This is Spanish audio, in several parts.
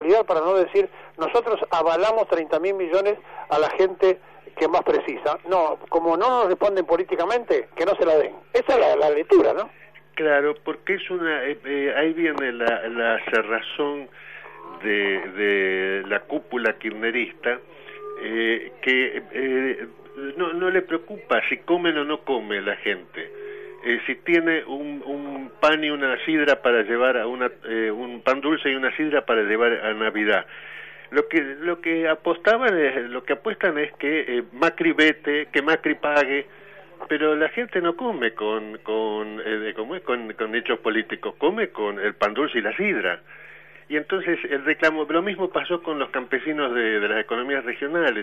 responsabilidad para no decir, nosotros avalamos 30.000 millones a la gente que más precisa. No, como no nos responden políticamente, que no se la den. Esa es la lectura, ¿no? Claro, porque es ahí viene la cerrazón de la cúpula kirchnerista, que no le preocupa si comen o no come la gente. Si tiene un pan y una sidra para llevar un pan dulce y una sidra para llevar a Navidad. Lo que apuestan es que Macri vete, que Macri pague, pero la gente no come con hechos políticos, come con el pan dulce y la sidra. Y entonces el reclamo, lo mismo pasó con los campesinos de las economías regionales.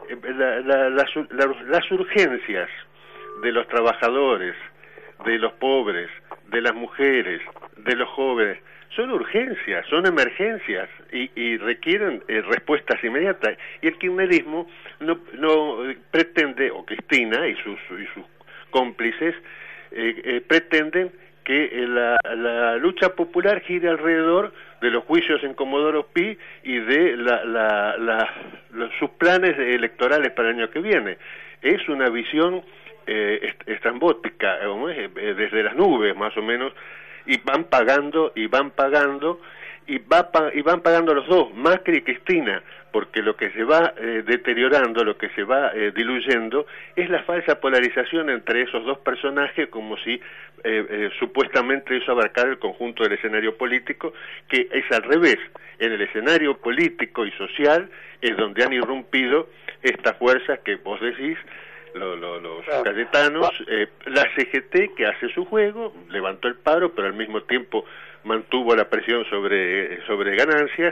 Las urgencias de los trabajadores, de los pobres, de las mujeres, de los jóvenes, son urgencias, son emergencias y requieren respuestas inmediatas. Y el kirchnerismo no pretende, o Cristina y sus cómplices pretenden que la lucha popular gire alrededor de los juicios en Comodoro Pi y de sus planes electorales para el año que viene. Es una visión estrambótica, desde las nubes más o menos, y van pagando y van pagando y van pagando los dos, Macri y Cristina, porque lo que se va deteriorando, lo que se va diluyendo es la falsa polarización entre esos dos personajes, como si supuestamente eso abarcara el conjunto del escenario político, que es al revés. En el escenario político y social es donde han irrumpido estas fuerzas que vos decís, los cayetanos, la CGT, que hace su juego, levantó el paro, pero al mismo tiempo mantuvo la presión sobre ganancias,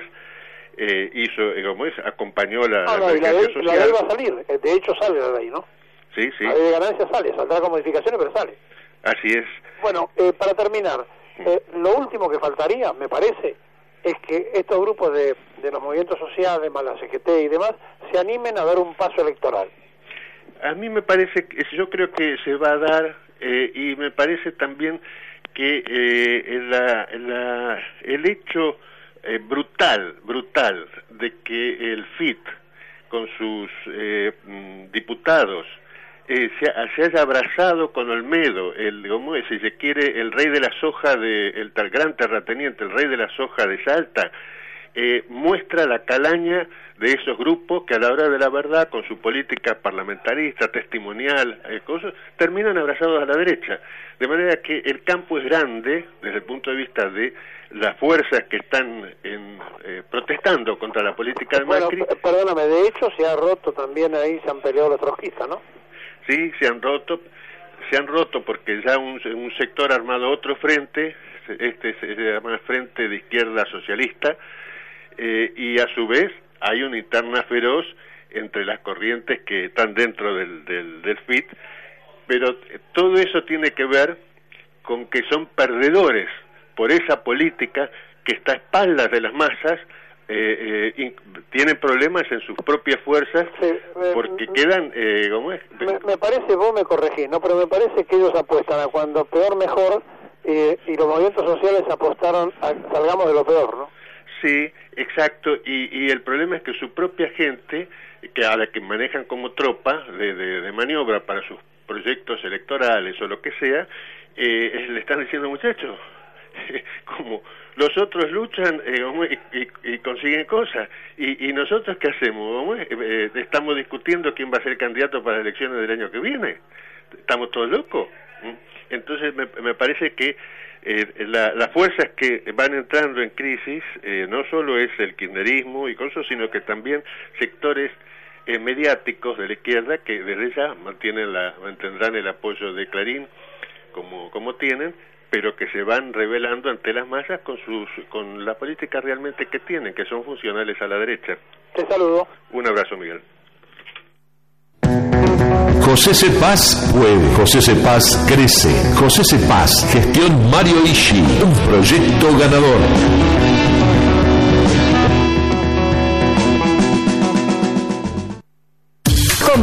acompañó la emergencia social. La ley va a salir, de hecho sale la ley, ¿no? Sí. La ley de ganancias saldrá con modificaciones, pero sale. Así es. Bueno, para terminar, lo último que faltaría, me parece, es que estos grupos de los movimientos sociales, más la CGT y demás, se animen a dar un paso electoral. A mí me parece, yo creo que se va a dar, y me parece también que el hecho brutal de que el FIT con sus diputados se haya abrazado con Olmedo, si se quiere, el rey de la soja, el gran terrateniente, el rey de la soja de Salta, muestra la calaña de esos grupos que a la hora de la verdad, con su política parlamentarista, testimonial, terminan abrazados a la derecha. De manera que el campo es grande desde el punto de vista de las fuerzas que están protestando contra la política de Macri. Perdóname, de hecho se ha roto también ahí, se han peleado los trotskistas, ¿no? Sí, se han roto porque ya un sector ha armado otro frente, se llama Frente de Izquierda Socialista, y a su vez hay una interna feroz entre las corrientes que están dentro del FIT, pero todo eso tiene que ver con que son perdedores por esa política que está a espaldas de las masas. Tienen problemas en sus propias fuerzas, porque quedan me parece, vos me corregís, ¿no? Pero me parece que ellos apuestan a cuando peor mejor, y los movimientos sociales apostaron a salgamos de lo peor, ¿no? Sí, exacto, y el problema es que su propia gente, a la que manejan como tropa de maniobra para sus proyectos electorales o lo que sea, le están diciendo, muchachos, como los otros luchan y consiguen cosas, y nosotros ¿qué hacemos? Estamos discutiendo quién va a ser candidato para las elecciones del año que viene. ¿Estamos todos locos? Entonces me parece que las fuerzas que van entrando en crisis no solo es el kirchnerismo y cosas, sino que también sectores mediáticos de la izquierda que desde ya mantendrán el apoyo de Clarín como tienen, pero que se van revelando ante las masas con la política realmente que tienen, que son funcionales a la derecha. Te saludo. Un abrazo, Miguel. José Cepaz puede, José Cepaz crece, José Cepaz, gestión Mario Ishi, un proyecto ganador.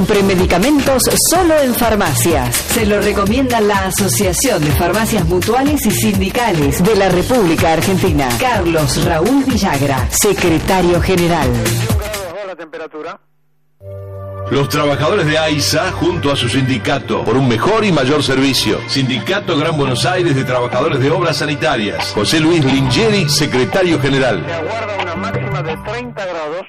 Compre medicamentos solo en farmacias. Se lo recomienda la Asociación de Farmacias Mutuales y Sindicales de la República Argentina. Carlos Raúl Villagra, secretario general. 21 grados la temperatura. Los trabajadores de AISA, junto a su sindicato, por un mejor y mayor servicio. Sindicato Gran Buenos Aires de Trabajadores de Obras Sanitarias. José Luis Lingeri, secretario general. Se aguarda una máxima de 30 grados.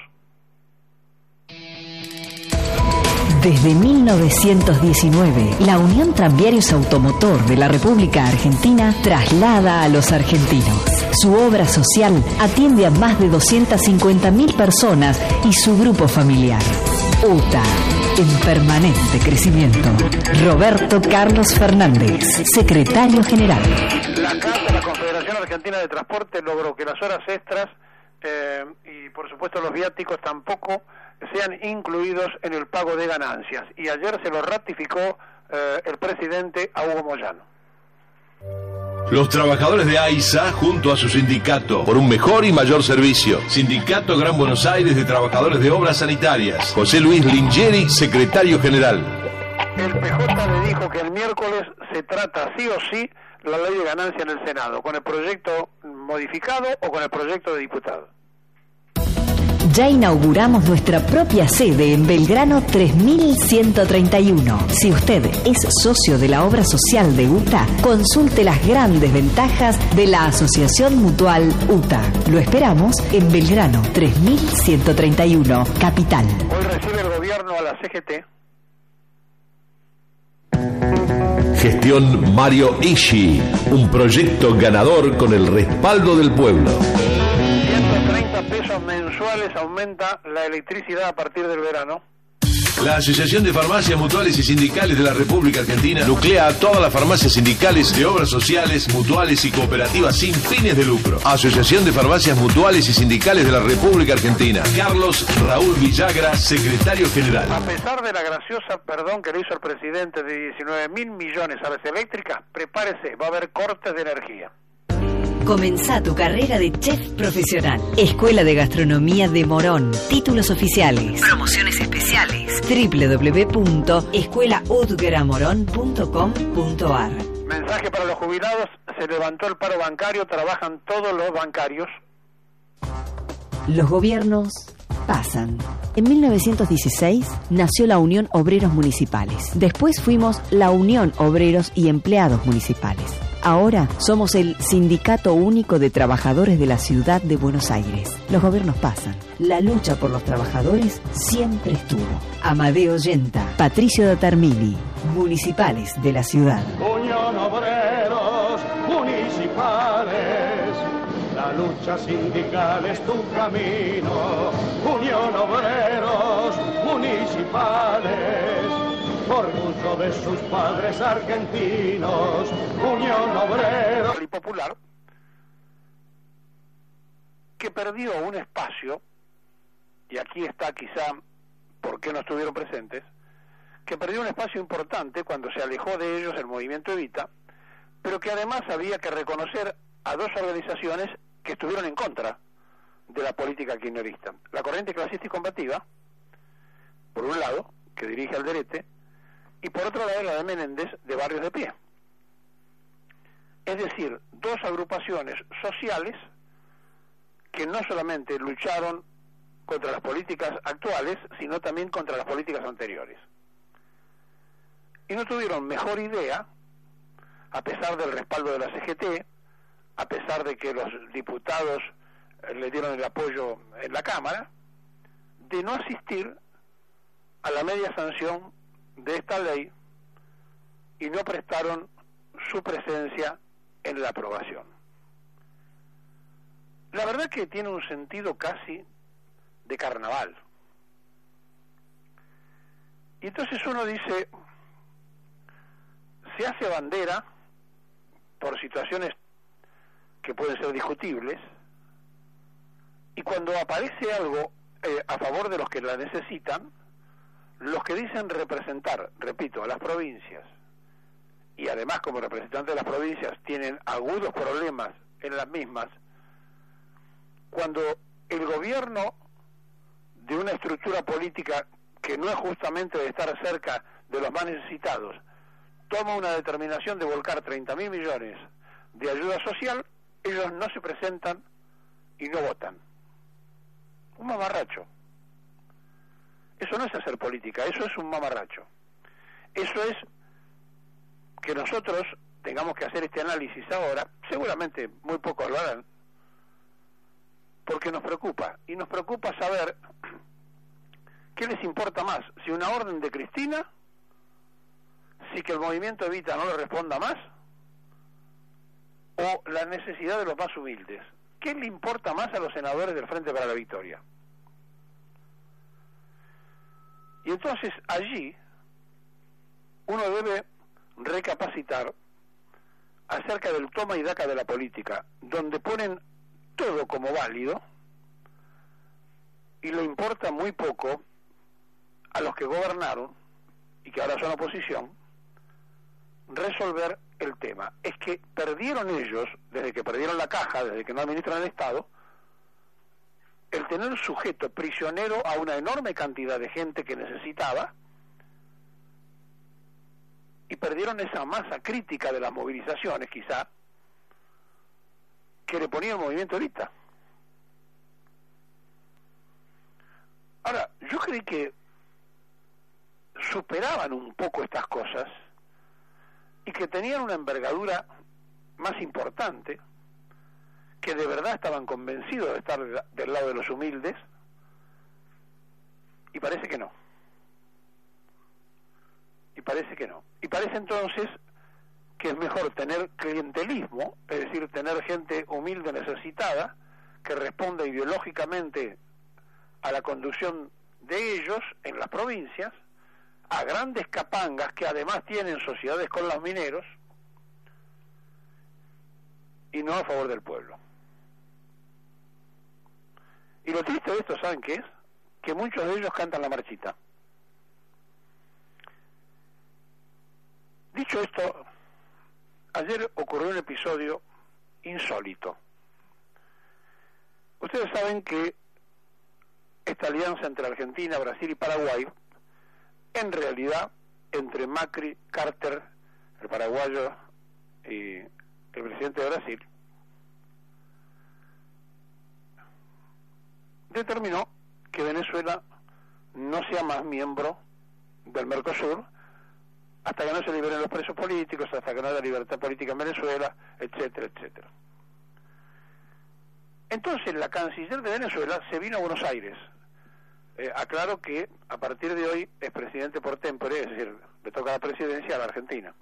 Desde 1919, la Unión Tranviarios Automotor de la República Argentina traslada a los argentinos. Su obra social atiende a más de 250.000 personas y su grupo familiar. UTA, en permanente crecimiento. Roberto Carlos Fernández, secretario general. La CAT, la Confederación Argentina de Transporte, logró que las horas extras y por supuesto los viáticos tampoco sean incluidos en el pago de ganancias. Y ayer se lo ratificó el presidente a Hugo Moyano. Los trabajadores de AISA, junto a su sindicato, por un mejor y mayor servicio. Sindicato Gran Buenos Aires de Trabajadores de Obras Sanitarias. José Luis Lingeri, secretario general. El PJ le dijo que el miércoles se trata sí o sí la ley de ganancia en el Senado, con el proyecto modificado o con el proyecto de diputado. Ya inauguramos nuestra propia sede en Belgrano 3131. Si usted es socio de la obra social de UTA, consulte las grandes ventajas de la Asociación Mutual UTA. Lo esperamos en Belgrano 3131, Capital. Hoy recibe el gobierno a la CGT. Gestión Mario Ishi, un proyecto ganador con el respaldo del pueblo. 130 pesos mensuales aumenta la electricidad a partir del verano. La Asociación de Farmacias Mutuales y Sindicales de la República Argentina nuclea a todas las farmacias sindicales de obras sociales, mutuales y cooperativas sin fines de lucro. Asociación de Farmacias Mutuales y Sindicales de la República Argentina. Carlos Raúl Villagra, secretario general. A pesar de la graciosa perdón que le hizo el presidente de 19.000 millones a las eléctricas, prepárese, va a haber cortes de energía. Comenzá tu carrera de chef profesional. Escuela de Gastronomía de Morón. Títulos oficiales. Promociones especiales. www.escuelaudgramorón.com.ar. Mensaje para los jubilados: se levantó el paro bancario, trabajan todos los bancarios. Los gobiernos pasan. En 1916 nació la Unión Obreros Municipales. Después fuimos la Unión Obreros y Empleados Municipales. Ahora somos el Sindicato Único de Trabajadores de la Ciudad de Buenos Aires. Los gobiernos pasan. La lucha por los trabajadores siempre estuvo. Amadeo Yenta, Patricio Datarmili, Municipales de la Ciudad. Unión Obreros Municipales, la lucha sindical es tu camino. Unión Obreros Municipales, orgullo de sus padres argentinos. Unión Obrero Y Popular, que perdió un espacio, y aquí está quizá por qué no estuvieron presentes, que perdió un espacio importante cuando se alejó de ellos el movimiento Evita, pero que además había que reconocer a dos organizaciones que estuvieron en contra de la política kirchnerista. La Corriente Clasista y Combativa, por un lado, que dirige Alderete, y por otro lado la de Menéndez, de Barrios de Pie. Es decir, dos agrupaciones sociales que no solamente lucharon contra las políticas actuales, sino también contra las políticas anteriores. Y no tuvieron mejor idea, a pesar del respaldo de la CGT, a pesar de que los diputados le dieron el apoyo en la Cámara, de no asistir a la media sanción de esta ley y no prestaron su presencia en la aprobación. La verdad que tiene un sentido casi de carnaval. Y entonces uno dice, se hace bandera por situaciones que pueden ser discutibles, y cuando aparece algo a favor de los que la necesitan, los que dicen representar, repito, a las provincias, y además como representantes de las provincias tienen agudos problemas en las mismas, cuando el gobierno de una estructura política que no es justamente de estar cerca de los más necesitados, toma una determinación de volcar 30.000 millones de ayuda social, ellos no se presentan y no votan. Un mamarracho. Eso no es hacer política, eso es un mamarracho. Eso es que nosotros tengamos que hacer este análisis ahora, seguramente muy pocos lo harán, porque nos preocupa, y nos preocupa saber qué les importa más, si una orden de Cristina, si que el movimiento Evita no le responda más, o la necesidad de los más humildes. ¿Qué le importa más a los senadores del Frente para la Victoria? Y entonces allí uno debe recapacitar acerca del toma y daca de la política, donde ponen todo como válido y le importa muy poco a los que gobernaron y que ahora son oposición resolver el tema. Es que perdieron ellos, desde que perdieron la caja, desde que no administran el Estado, el tener sujeto prisionero a una enorme cantidad de gente que necesitaba, y perdieron esa masa crítica de las movilizaciones, quizá, que le ponía el movimiento Evita. Ahora, yo creí que superaban un poco estas cosas y que tenían una envergadura más importante, que de verdad estaban convencidos de estar del lado de los humildes, y parece que no. Y parece que no. Y parece entonces que es mejor tener clientelismo, es decir, tener gente humilde necesitada, que responda ideológicamente a la conducción de ellos en las provincias, a grandes capangas que además tienen sociedades con los mineros, y no a favor del pueblo. Y lo triste de esto, ¿saben qué es? Que muchos de ellos cantan la marchita. Dicho esto, ayer ocurrió un episodio insólito. Ustedes saben que esta alianza entre Argentina, Brasil y Paraguay, en realidad, entre Macri, Carter, el paraguayo, y el presidente de Brasil, determinó que Venezuela no sea más miembro del Mercosur hasta que no se liberen los presos políticos, hasta que no haya libertad política en Venezuela, etcétera, etcétera. Entonces la canciller de Venezuela se vino a Buenos Aires. Aclaro que a partir de hoy es presidente por tempore, es decir, le toca la presidencia a la Argentina.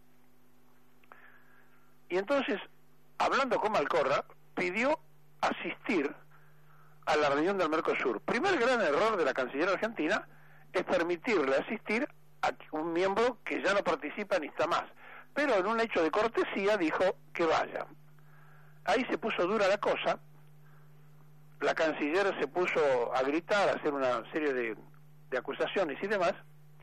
Y entonces, hablando con Malcorra, pidió asistir a la reunión del Mercosur. Primer gran error de la canciller argentina es permitirle asistir a un miembro que ya no participa ni está más, pero en un hecho de cortesía dijo que vaya. Ahí se puso dura la cosa, la canciller se puso a gritar, a hacer una serie de acusaciones y demás,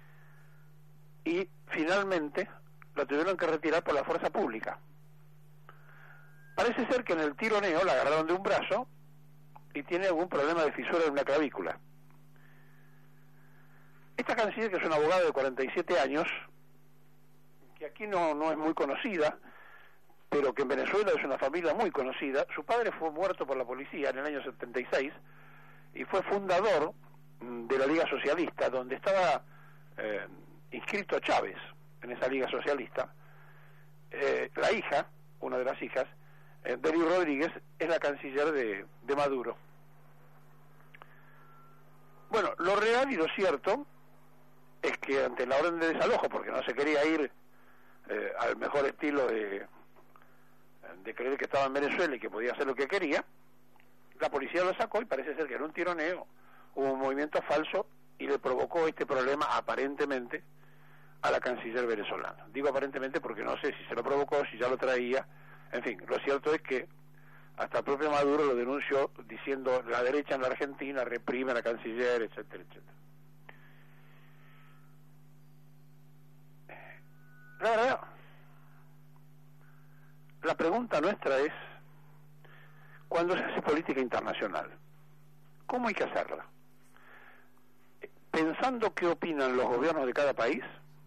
y finalmente la tuvieron que retirar por la fuerza pública. Parece ser que en el tironeo la agarraron de un brazo y tiene algún problema de fisura en una clavícula. Esta canciller, que es una abogada de 47 años, que aquí no es muy conocida, pero que en Venezuela es una familia muy conocida. Su padre fue muerto por la policía en el año 76 y fue fundador de la Liga Socialista, donde estaba inscrito Chávez en esa Liga Socialista. La hija, una de las hijas, Delcy Rodríguez, es la canciller de Maduro. Bueno, lo real y lo cierto es que ante la orden de desalojo, porque no se quería ir al mejor estilo de creer que estaba en Venezuela y que podía hacer lo que quería, la policía lo sacó y parece ser que en un tironeo hubo un movimiento falso y le provocó este problema aparentemente a la canciller venezolana. Digo aparentemente porque no sé si se lo provocó, si ya lo traía, en fin, lo cierto es que hasta el propio Maduro lo denunció diciendo la derecha en la Argentina reprime a la canciller, etcétera, etcétera. La verdad, la pregunta nuestra es, cuando se hace política internacional, ¿cómo hay que hacerla? pensando qué opinan los gobiernos de cada país,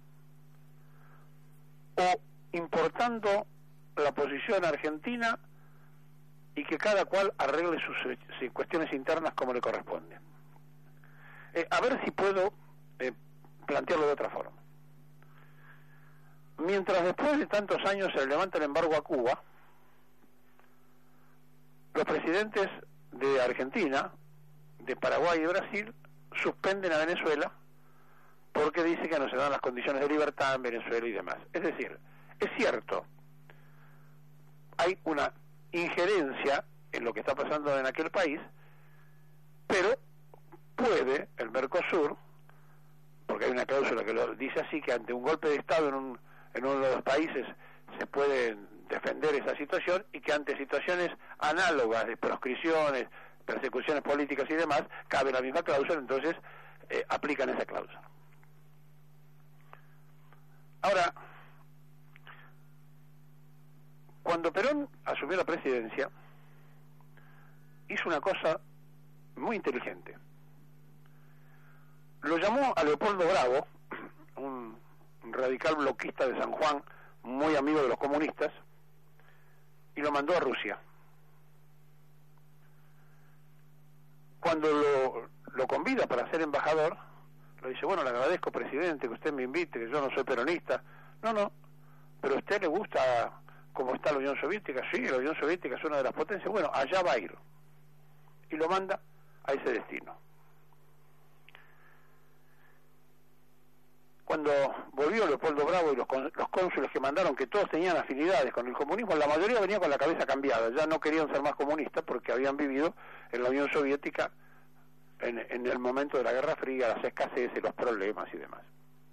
o importando la posición argentina y que cada cual arregle sus cuestiones internas como le corresponde. A ver si puedo plantearlo de otra forma. Mientras después de tantos años se levanta el embargo a Cuba, los presidentes de Argentina, de Paraguay y Brasil suspenden a Venezuela porque dice que no se dan las condiciones de libertad en Venezuela y demás. Es decir, es cierto, hay una injerencia en lo que está pasando en aquel país, pero puede el Mercosur, porque hay una cláusula que lo dice así, que ante un golpe de Estado en uno de los países se puede defender esa situación, y que ante situaciones análogas de proscripciones, persecuciones políticas y demás, cabe la misma cláusula, entonces aplican esa cláusula. Ahora, cuando Perón asumió la presidencia, hizo una cosa muy inteligente. Lo llamó a Leopoldo Bravo, un radical bloquista de San Juan, muy amigo de los comunistas, y lo mandó a Rusia. Cuando lo convida para ser embajador, le dice: bueno, le agradezco, presidente, que usted me invite, que yo no soy peronista. No, pero a usted le gusta cómo está la Unión Soviética. Sí, la Unión Soviética es una de las potencias. Bueno, allá va a ir. Y lo manda a ese destino. Cuando volvió Leopoldo Bravo y los cónsules que mandaron, que todos tenían afinidades con el comunismo, la mayoría venía con la cabeza cambiada, ya no querían ser más comunistas porque habían vivido en la Unión Soviética en el momento de la Guerra Fría, las escaseces, los problemas y demás.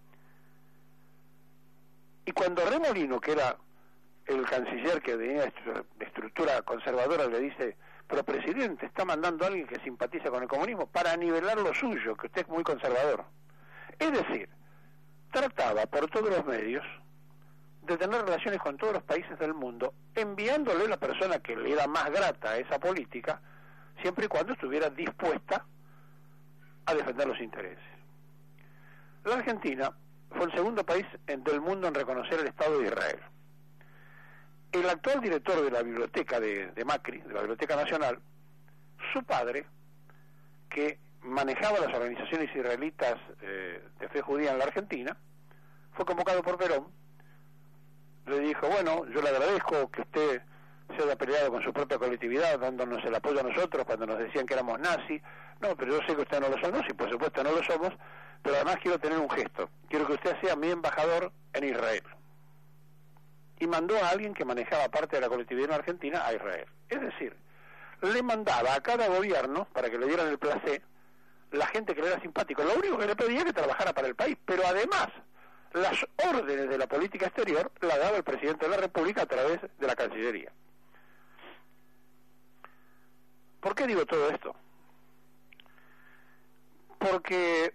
Y cuando Remolino, que era el canciller que tenía de estructura conservadora, le dice: pero presidente, está mandando a alguien que simpatiza con el comunismo para nivelar lo suyo, que usted es muy conservador. Es decir, trataba por todos los medios de tener relaciones con todos los países del mundo, enviándole la persona que le era más grata a esa política, siempre y cuando estuviera dispuesta a defender los intereses. La Argentina fue el segundo país del mundo en reconocer el Estado de Israel. El actual director de la biblioteca de Macri, de la Biblioteca Nacional, su padre, que manejaba las organizaciones israelitas de fe judía en la Argentina, fue convocado por Perón. Le dijo: bueno, yo le agradezco que usted se haya peleado con su propia colectividad, dándonos el apoyo a nosotros cuando nos decían que éramos nazis. No, pero yo sé que usted no lo son. No, sí, por supuesto no lo somos, pero además quiero tener un gesto. Quiero que usted sea mi embajador en Israel. Y mandó a alguien que manejaba parte de la colectividad en Argentina a Israel. Es decir, le mandaba a cada gobierno, para que le dieran el placé, la gente que le era simpático. Lo único que le pedía es que trabajara para el país, pero además las órdenes de la política exterior la daba el presidente de la República a través de la Cancillería. ¿Por qué digo todo esto? Porque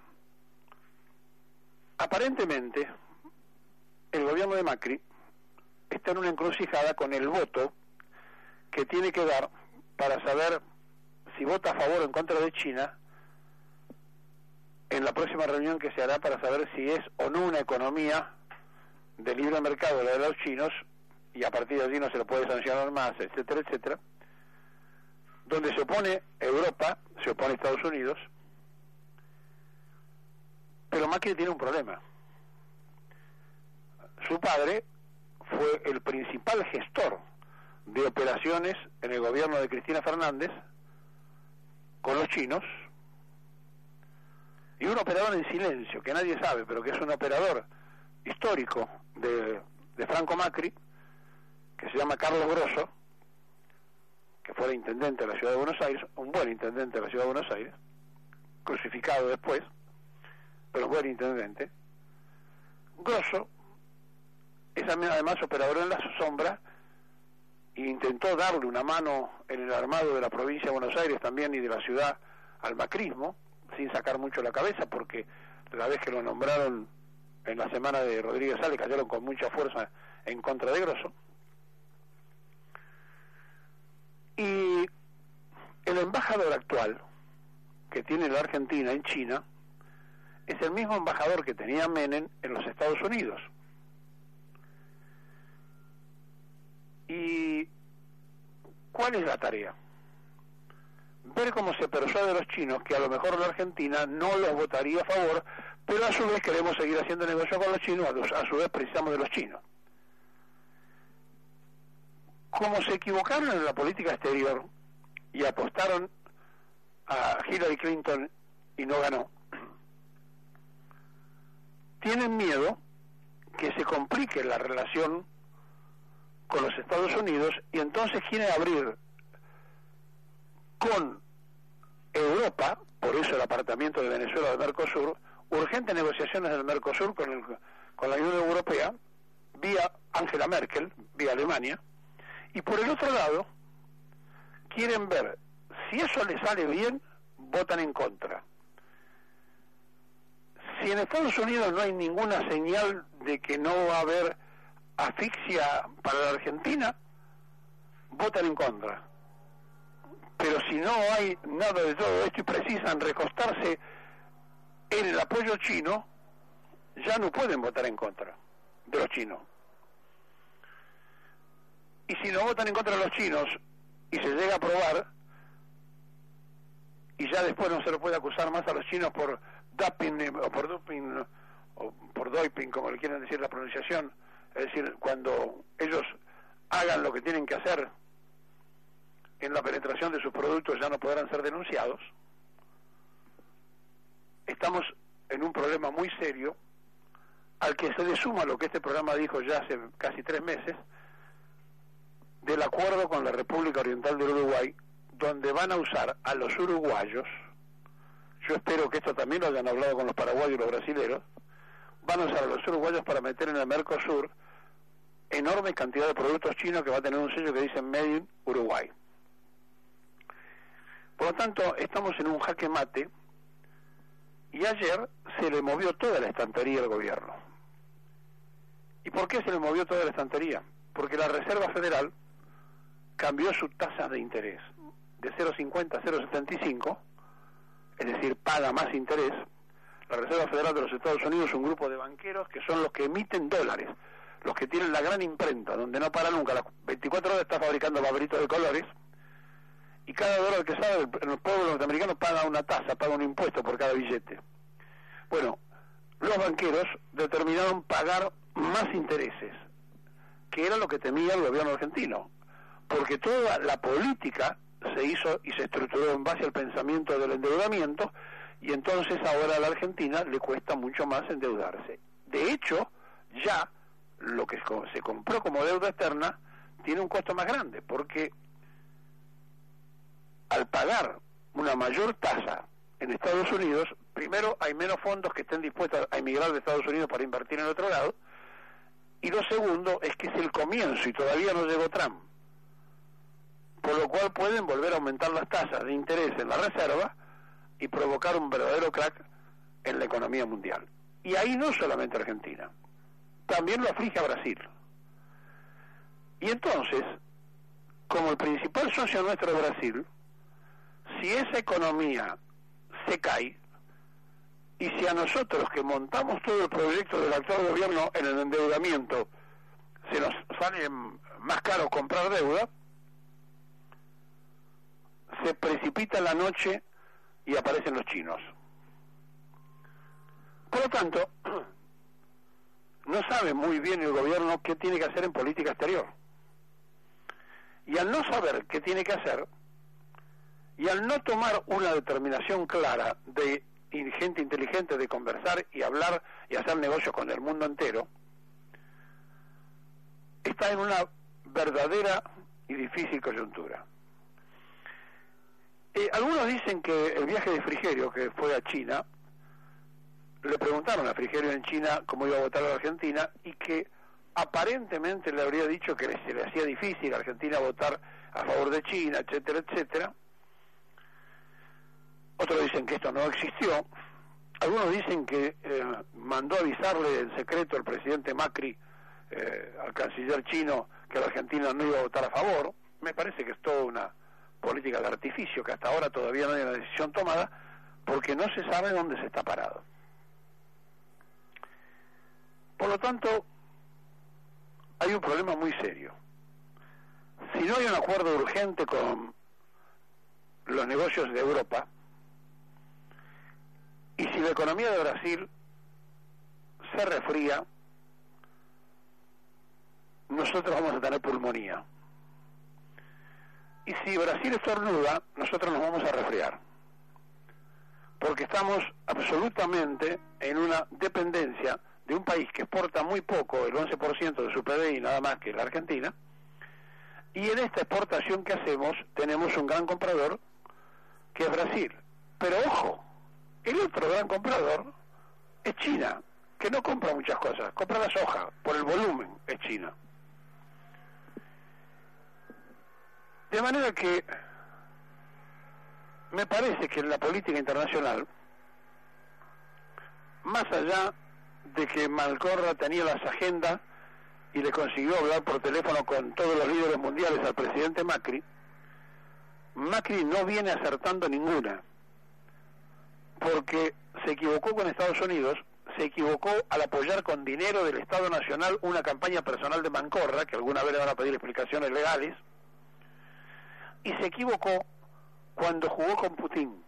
aparentemente el gobierno de Macri está en una encrucijada con el voto que tiene que dar para saber si vota a favor o en contra de China en la próxima reunión que se hará, para saber si es o no una economía de libre mercado la de los chinos, y a partir de allí no se lo puede sancionar más, etcétera, etcétera, donde se opone Europa, se opone Estados Unidos. Pero Macri tiene un problema. Su padre fue el principal gestor de operaciones en el gobierno de Cristina Fernández con los chinos, y un operador en silencio que nadie sabe, pero que es un operador histórico de Franco Macri, que se llama Carlos Grosso, que fue el intendente de la Ciudad de Buenos Aires, un buen intendente de la Ciudad de Buenos Aires, crucificado después, pero buen intendente. Grosso es además operador en la sombra, e intentó darle una mano en el armado de la provincia de Buenos Aires también y de la ciudad al macrismo, sin sacar mucho la cabeza, porque la vez que lo nombraron en la semana de Rodríguez Sá le cayeron con mucha fuerza en contra de Grosso. Y el embajador actual que tiene la Argentina en China es el mismo embajador que tenía Menem en los Estados Unidos. ¿Y cuál es la tarea? Ver cómo se persuade a los chinos que a lo mejor la Argentina no los votaría a favor, pero a su vez queremos seguir haciendo negocio con los chinos, a su vez precisamos de los chinos. Como se equivocaron en la política exterior y apostaron a Hillary Clinton y no ganó, tienen miedo que se complique la relación con los Estados Unidos y entonces quieren abrir con Europa, por eso el apartamiento de Venezuela del Mercosur, urgentes negociaciones del Mercosur con la Unión Europea, vía Angela Merkel, vía Alemania, y por el otro lado, quieren ver, si eso les sale bien, votan en contra. Si en Estados Unidos no hay ninguna señal de que no va a haber asfixia para la Argentina, votan en contra. Pero si no hay nada de todo esto y precisan recostarse en el apoyo chino, ya no pueden votar en contra de los chinos. Y si no votan en contra de los chinos y se llega a aprobar, y ya después no se lo puede acusar más a los chinos por doping o por doping, como le quieren decir la pronunciación, es decir, cuando ellos hagan lo que tienen que hacer en la penetración de sus productos ya no podrán ser denunciados. Estamos en un problema muy serio al que se le suma lo que este programa dijo ya hace casi 3 meses del acuerdo con la República Oriental del Uruguay, donde van a usar a los uruguayos, yo espero que esto también lo hayan hablado con los paraguayos y los brasileros, van a usar a los uruguayos para meter en el Mercosur enorme cantidad de productos chinos que va a tener un sello que dice Made in Uruguay. Por lo tanto, estamos en un jaque mate y ayer se le movió toda la estantería al gobierno. ¿Y por qué se le movió toda la estantería? Porque la Reserva Federal cambió su tasa de interés de 0,50 a 0,75, es decir, paga más interés. La Reserva Federal de los Estados Unidos es un grupo de banqueros que son los que emiten dólares, los que tienen la gran imprenta, donde no para nunca, las 24 horas está fabricando papelitos de colores, y cada dólar que sale el pueblo norteamericano paga una tasa, paga un impuesto por cada billete. Bueno, los banqueros determinaron pagar más intereses, que era lo que temía el gobierno argentino, porque toda la política se hizo y se estructuró en base al pensamiento del endeudamiento, y entonces ahora a la Argentina le cuesta mucho más endeudarse. De hecho, ya lo que se compró como deuda externa tiene un costo más grande, porque al pagar una mayor tasa en Estados Unidos, primero hay menos fondos que estén dispuestos a emigrar de Estados Unidos para invertir en otro lado, y lo segundo es que es el comienzo y todavía no llegó Trump, por lo cual pueden volver a aumentar las tasas de interés en la reserva y provocar un verdadero crack en la economía mundial. Y ahí no solamente Argentina, también lo aflige a Brasil. Y entonces, como el principal socio nuestro es Brasil, si esa economía se cae, y si a nosotros que montamos todo el proyecto del actual gobierno en el endeudamiento se nos sale más caro comprar deuda, se precipita la noche y aparecen los chinos. Por lo tanto, no sabe muy bien el gobierno qué tiene que hacer en política exterior. Y al no saber qué tiene que hacer, y al no tomar una determinación clara de gente inteligente de conversar y hablar y hacer negocios con el mundo entero, está en una verdadera y difícil coyuntura. Algunos dicen que el viaje de Frigerio, que fue a China, le preguntaron a Frigerio en China cómo iba a votar a la Argentina, y que aparentemente le habría dicho que se le hacía difícil a Argentina votar a favor de China, etcétera, etcétera. Otros dicen que esto no existió. Algunos dicen que mandó avisarle en secreto el presidente Macri al canciller chino que la Argentina no iba a votar a favor. Me parece que es toda una política de artificio, que hasta ahora todavía no hay una decisión tomada, porque no se sabe dónde se está parado. Por lo tanto, hay un problema muy serio. Si no hay un acuerdo urgente con los negocios de Europa, y si la economía de Brasil se resfría, nosotros vamos a tener pulmonía. Y si Brasil estornuda, nosotros nos vamos a resfriar. Porque estamos absolutamente en una dependencia de un país que exporta muy poco, el 11% de su PBI, nada más que la Argentina, y en esta exportación que hacemos tenemos un gran comprador, que es Brasil. Pero ojo, el otro gran comprador es China, que no compra muchas cosas, compra la soja, por el volumen es China. De manera que me parece que en la política internacional, más allá de que Malcorra tenía las agendas y le consiguió hablar por teléfono con todos los líderes mundiales al presidente Macri, Macri no viene acertando ninguna, porque se equivocó con Estados Unidos, se equivocó al apoyar con dinero del Estado Nacional una campaña personal de Malcorra, que alguna vez le van a pedir explicaciones legales, y se equivocó cuando jugó con Putin.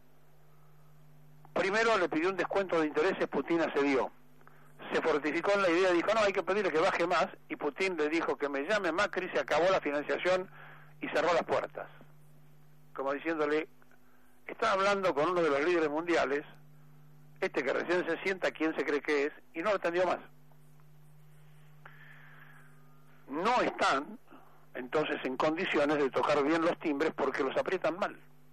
Primero le pidió un descuento de intereses, Putin accedió. Se fortificó en la idea, dijo, no, hay que pedirle que baje más, y Putin le dijo que me llame Macri, se acabó la financiación y cerró las puertas. Como diciéndole, está hablando con uno de los líderes mundiales, que recién se sienta, ¿quién se cree que es? Y no lo atendió más. No están entonces en condiciones de tocar bien los timbres porque los aprietan mal.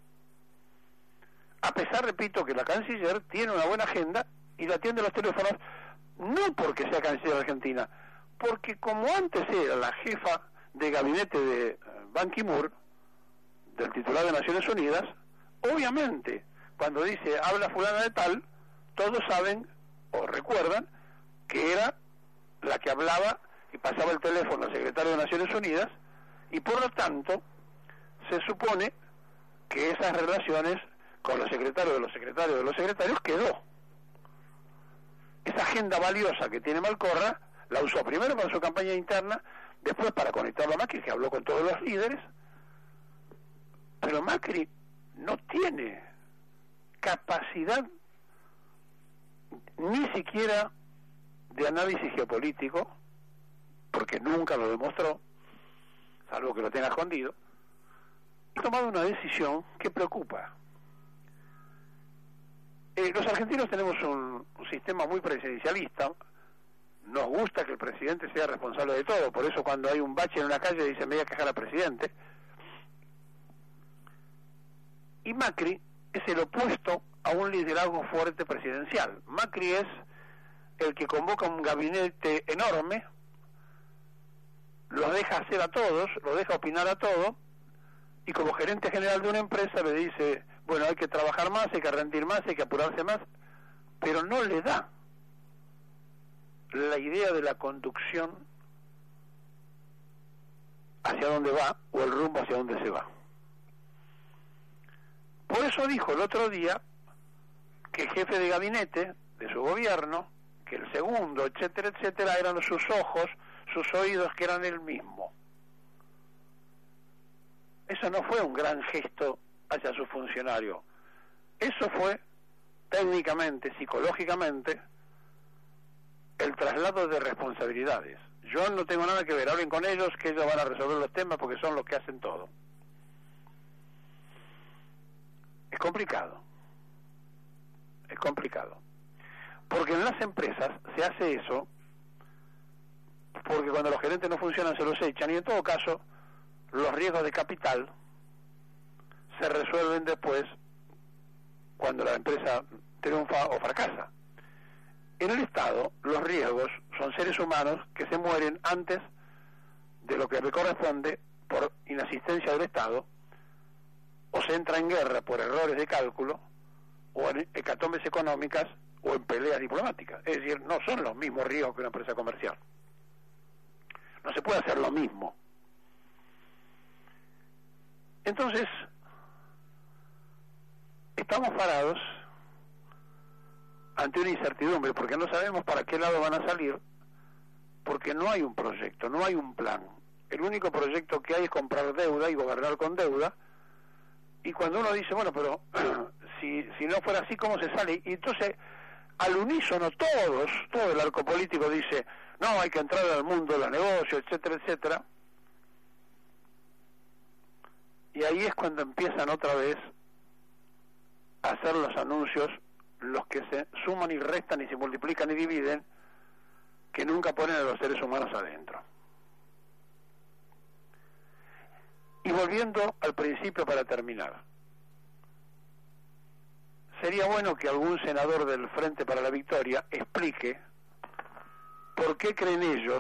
A pesar, repito, que la canciller tiene una buena agenda y la atiende los teléfonos, no porque sea canciller argentina, porque como antes era la jefa de gabinete de Ban Ki-moon, del titular de Naciones Unidas, obviamente, cuando dice habla fulana de tal, todos saben o recuerdan que era la que hablaba y pasaba el teléfono al secretario de Naciones Unidas, y por lo tanto se supone que esas relaciones con los secretarios de los secretarios de los secretarios quedó. Esa agenda valiosa que tiene Malcorra la usó primero para su campaña interna, después para conectarlo a Macri, que habló con todos los líderes, pero Macri no tiene capacidad ni siquiera de análisis geopolítico, porque nunca lo demostró, salvo que lo tenga escondido. Ha tomado una decisión que preocupa. Los argentinos tenemos un sistema muy presidencialista. Nos gusta que el presidente sea responsable de todo, por eso cuando hay un bache en una calle dicen me voy a quejar al presidente. Y Macri es el opuesto a un liderazgo fuerte presidencial. Macri es el que convoca un gabinete enorme, los deja hacer a todos, los deja opinar a todo, y como gerente general de una empresa le dice, bueno, hay que trabajar más, hay que rendir más, hay que apurarse más, pero no le da la idea de la conducción hacia dónde va o el rumbo hacia dónde se va. Por eso dijo el otro día que el jefe de gabinete de su gobierno, que el segundo, etcétera, etcétera, eran sus ojos, sus oídos, que eran el mismo. Eso no fue un gran gesto hacia su funcionario. Eso fue técnicamente, psicológicamente, el traslado de responsabilidades. Yo no tengo nada que ver, hablen con ellos, que ellos van a resolver los temas porque son los que hacen todo. Es complicado. Es complicado. Porque en las empresas se hace eso porque cuando los gerentes no funcionan se los echan, y en todo caso los riesgos de capital se resuelven después cuando la empresa triunfa o fracasa. En el Estado los riesgos son seres humanos que se mueren antes de lo que le corresponde por inasistencia del Estado, o se entra en guerra por errores de cálculo, o en hecatombes económicas, o en peleas diplomáticas. Es decir, no son los mismos riesgos que una empresa comercial. No se puede hacer lo mismo. Entonces, estamos parados ante una incertidumbre, porque no sabemos para qué lado van a salir, porque no hay un proyecto, no hay un plan. El único proyecto que hay es comprar deuda y gobernar con deuda, y cuando uno dice, bueno, pero si no fuera así, ¿cómo se sale? Y entonces, al unísono, todo el arco político dice, no, hay que entrar al mundo de los negocios, etcétera, etcétera. Y ahí es cuando empiezan otra vez a hacer los anuncios, los que se suman y restan y se multiplican y dividen, que nunca ponen a los seres humanos adentro. Y volviendo al principio para terminar, sería bueno que algún senador del Frente para la Victoria explique por qué creen ellos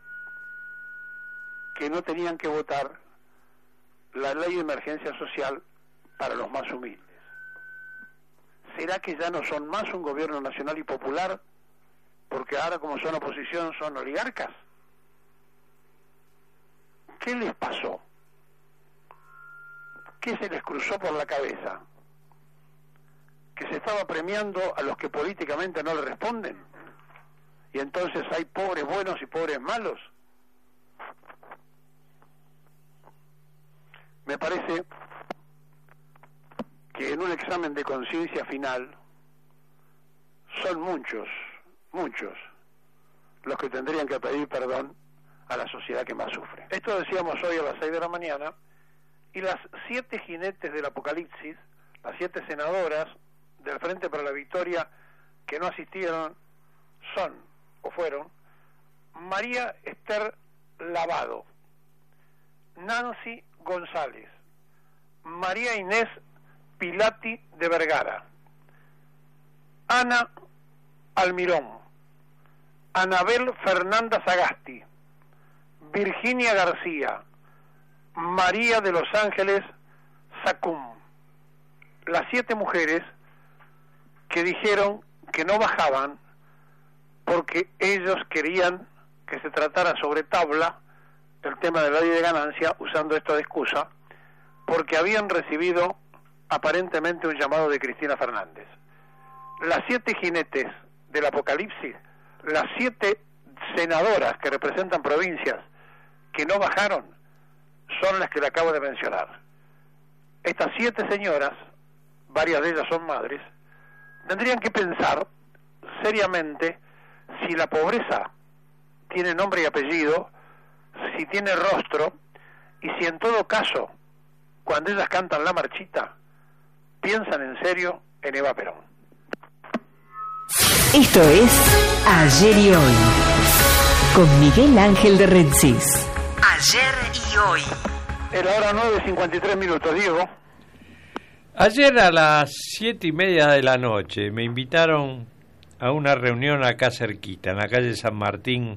que no tenían que votar la ley de emergencia social para los más humildes. ¿Será que ya no son más un gobierno nacional y popular porque ahora, como son oposición, son oligarcas? ¿Qué les pasó? ¿Qué se les cruzó por la cabeza? ¿Que se estaba premiando a los que políticamente no le responden? Y entonces hay pobres buenos y pobres malos. Me parece que en un examen de conciencia final son muchos los que tendrían que pedir perdón a la sociedad que más sufre. Esto decíamos hoy a las 6 de la mañana, y las 7 jinetes del apocalipsis, las 7 senadoras del Frente para la Victoria que no asistieron, son o fueron María Esther Lavado, Nancy González, María Inés Pilati de Vergara, Ana Almirón, Anabel Fernanda Sagasti, Virginia García, María de los Ángeles Sacum. Las 7 mujeres que dijeron que no bajaban porque ellos querían que se tratara sobre tabla el tema de la ley de ganancia, usando esto de excusa, porque habían recibido aparentemente un llamado de Cristina Fernández. Las 7 jinetes del apocalipsis, las 7 senadoras que representan provincias que no bajaron, son las que le acabo de mencionar. Estas 7 señoras, varias de ellas son madres, tendrían que pensar seriamente si la pobreza tiene nombre y apellido, si tiene rostro, y si en todo caso, cuando ellas cantan la marchita, piensan en serio en Eva Perón. Esto es Ayer y Hoy, con Miguel Ángel de Rensis. Ayer y Hoy. Es la hora 9:53, Diego. Ayer a las 7:30 de la noche me invitaron a una reunión acá cerquita, en la calle San Martín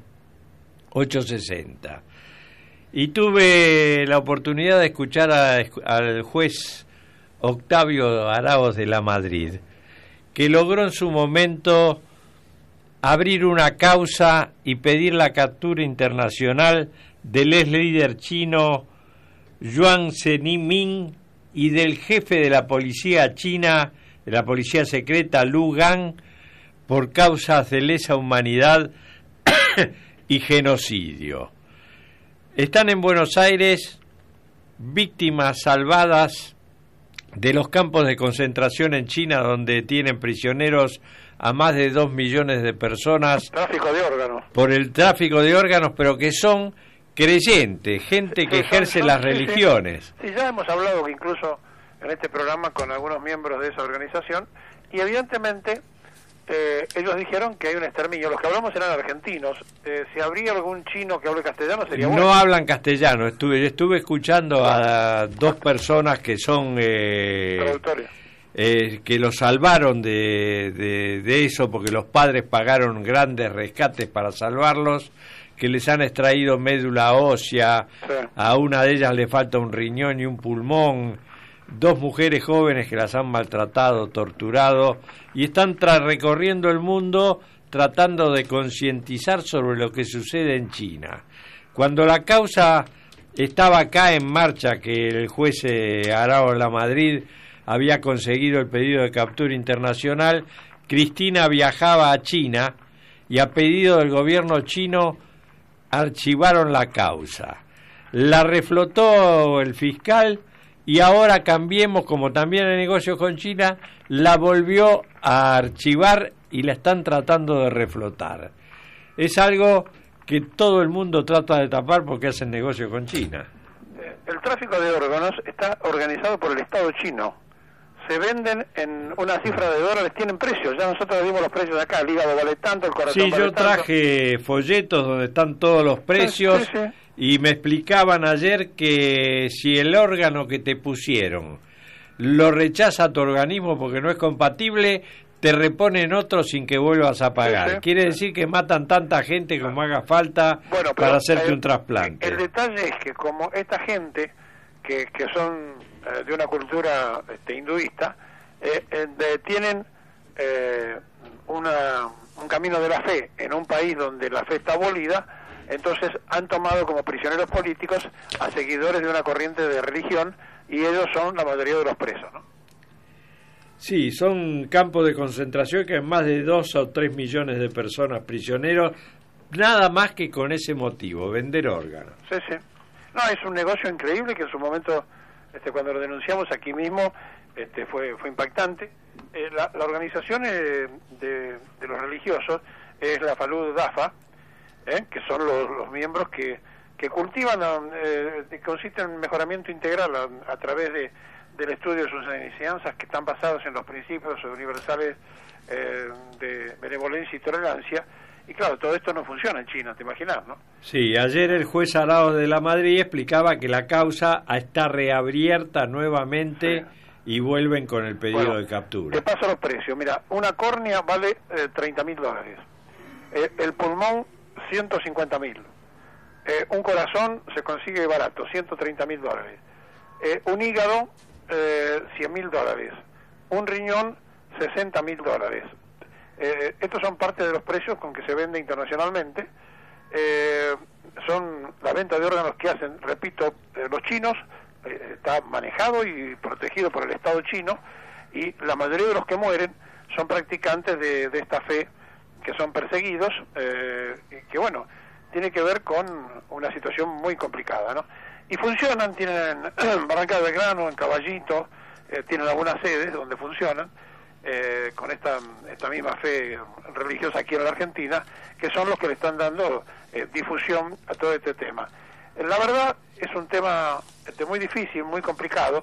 860. Y tuve la oportunidad de escuchar al juez Octavio Araoz de la Madrid, que logró en su momento abrir una causa y pedir la captura internacional del ex líder chino Jiang Zemin y del jefe de la policía china, de la policía secreta Lu Gang, por causas de lesa humanidad y genocidio. Están en Buenos Aires víctimas salvadas de los campos de concentración en China, donde tienen prisioneros a más de 2 millones de personas. Tráfico de órganos. Por el tráfico de órganos, pero que son creyentes, gente que ejerce las religiones. Sí, ya hemos hablado incluso en este programa con algunos miembros de esa organización, y evidentemente ellos dijeron que hay un exterminio. Los que hablamos eran argentinos. Si habría algún chino que hable castellano sería bueno. No hablan castellano. Estuve escuchando a 2 personas que son traductores, que los salvaron de eso, porque los padres pagaron grandes rescates para salvarlos, que les han extraído médula ósea, sí. A una de ellas le falta un riñón y un pulmón, 2 mujeres jóvenes que las han maltratado, torturado, y están recorriendo el mundo tratando de concientizar sobre lo que sucede en China. Cuando la causa estaba acá en marcha, que el juez Araoz de la Madrid había conseguido el pedido de captura internacional, Cristina viajaba a China y a pedido del gobierno chino archivaron la causa. La reflotó el fiscal y ahora Cambiemos, como también hay negocios con China, la volvió a archivar y la están tratando de reflotar. Es algo que todo el mundo trata de tapar porque hacen negocio con China. El tráfico de órganos está organizado por el Estado chino. Se venden en una cifra de dólares, tienen precios. Ya nosotros dimos los precios de acá, el hígado vale tanto, el corazón vale tanto. Sí, yo traje folletos donde están todos los precios, sí. Y me explicaban ayer que si el órgano que te pusieron lo rechaza tu organismo porque no es compatible, te reponen otro sin que vuelvas a pagar. Sí. Quiere decir que matan tanta gente como haga falta para hacerte un trasplante. El detalle es que como esta gente que son de una cultura hinduista, tienen un camino de la fe en un país donde la fe está abolida, entonces han tomado como prisioneros políticos a seguidores de una corriente de religión y ellos son la mayoría de los presos, ¿no? Sí, son campos de concentración que hay más de 2 o 3 millones de personas prisioneros, nada más que con ese motivo, vender órganos. Sí. No, es un negocio increíble que en su momento, cuando lo denunciamos aquí mismo, fue impactante. La organización de los religiosos es la Falud Dafa, que son los miembros que cultivan, consiste en mejoramiento integral a través del estudio de sus enseñanzas que están basados en los principios universales de benevolencia y tolerancia. Y claro, todo esto no funciona en China, ¿te imaginas, no? Sí, ayer el juez Arao de la Madrid explicaba que la causa está reabierta nuevamente, sí. Y vuelven con el pedido de captura. Te paso los precios. Mira, una córnea vale $30.000. El pulmón, $150.000. Un corazón se consigue barato, $130.000. Un hígado, $100.000. Un riñón, $60.000. Estos son parte de los precios con que se vende internacionalmente. Son la venta de órganos que hacen, repito, los chinos. Está manejado y protegido por el Estado chino, y la mayoría de los que mueren son practicantes de esta fe, que son perseguidos, que bueno, tiene que ver con una situación muy complicada, ¿no? Y funcionan, tienen en Barranca del Grano, en Caballito, tienen algunas sedes donde funcionan, con esta misma fe religiosa aquí en la Argentina, que son los que le están dando difusión a todo este tema. La verdad es un tema muy difícil, muy complicado,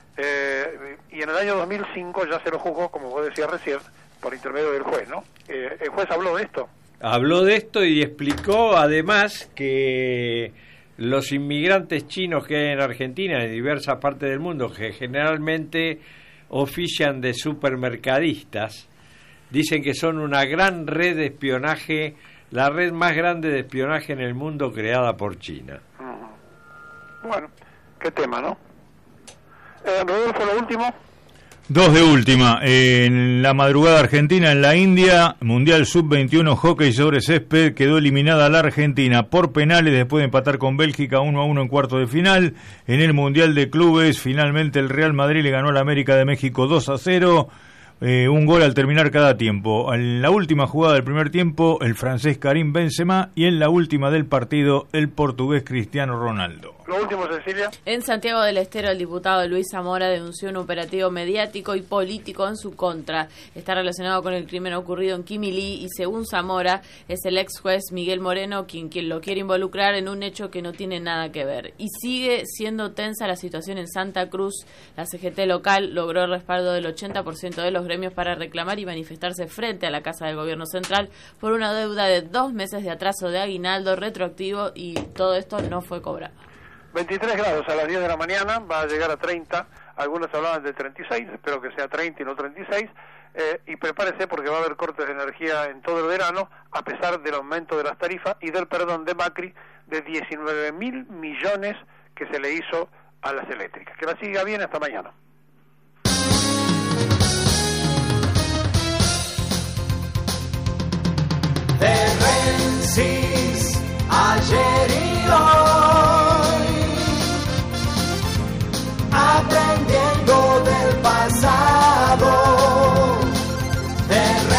y en el año 2005 ya se lo juzgó, como vos decías recién, por intermedio del juez, ¿no? El juez habló de esto. Habló de esto y explicó además que los inmigrantes chinos que hay en Argentina, en diversas partes del mundo, que generalmente ofician de supermercadistas, dicen que son una gran red de espionaje, la red más grande de espionaje en el mundo creada por China. Bueno, qué tema, ¿no? Rodolfo, lo último. 2 de última. En la madrugada argentina, en la India, Mundial Sub-21 Hockey sobre césped, quedó eliminada la Argentina por penales después de empatar con Bélgica 1-1 en cuartos de final. En el Mundial de Clubes, finalmente el Real Madrid le ganó a la América de México 2-0. Un gol al terminar cada tiempo. En la última jugada del primer tiempo, el francés Karim Benzema, y en la última del partido, el portugués Cristiano Ronaldo. Lo último, Cecilia. En Santiago del Estero, el diputado Luis Zamora denunció un operativo mediático y político en su contra. Está relacionado con el crimen ocurrido en Quimilí y, según Zamora, es el ex juez Miguel Moreno quien lo quiere involucrar en un hecho que no tiene nada que ver. Y sigue siendo tensa la situación en Santa Cruz. La CGT local logró el respaldo del 80% de los gremios para reclamar y manifestarse frente a la Casa del Gobierno Central por una deuda de 2 meses de atraso de aguinaldo retroactivo, y todo esto no fue cobrado. 23 grados a las 10 de la mañana, va a llegar a 30, algunos hablaban de 36, espero que sea 30 y no 36, y prepárese porque va a haber cortes de energía en todo el verano, a pesar del aumento de las tarifas y del perdón de Macri de 19.000 millones que se le hizo a las eléctricas. Que la siga bien, hasta mañana. De Rensis, ayer y hoy, aprendiendo del pasado. De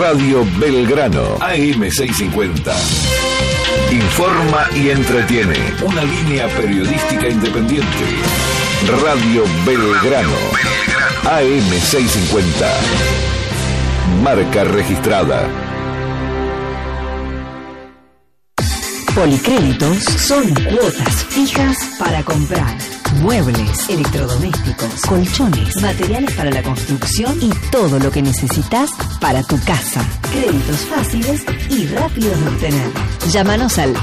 Radio Belgrano, AM650. Informa y entretiene. Una línea periodística independiente. Radio Belgrano, AM650. Marca registrada. Policréditos son cuotas fijas para comprar muebles, electrodomésticos, colchones, materiales para la construcción y todo lo que necesitas para tu casa. Créditos fáciles y rápidos de obtener. Llámanos al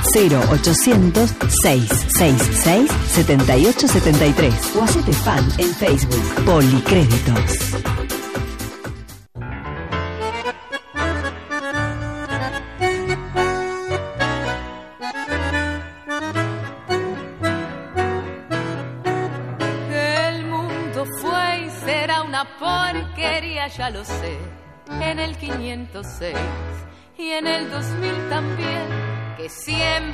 0800-666-7873 o hacete fan en Facebook. Policréditos. Porquería, ya lo sé, en el 506 y en el 2000 también, que siempre